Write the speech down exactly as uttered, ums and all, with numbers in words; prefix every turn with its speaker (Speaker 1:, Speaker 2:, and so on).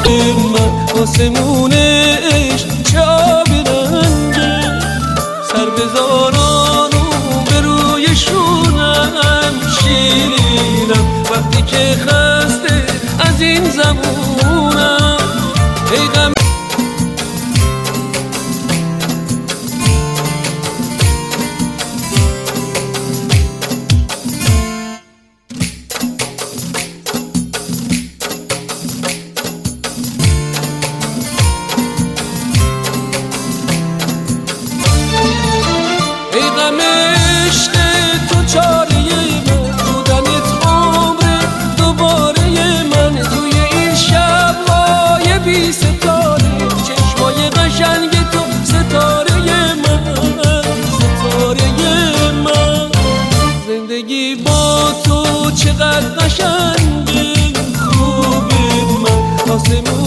Speaker 1: من آسمون عشق چه آبی رنگه، سر بذاران و به روی شونم شیرینم وقتی که خسته از این زمونم. ای غم عشق تو چاره من، بودنت عمر دوباره من، توی این شب‌های بی ستاره چشمای قشنگ تو ستاره من، ستاره من. زندگی با تو چقدر قشنگه، خوبه من آسمون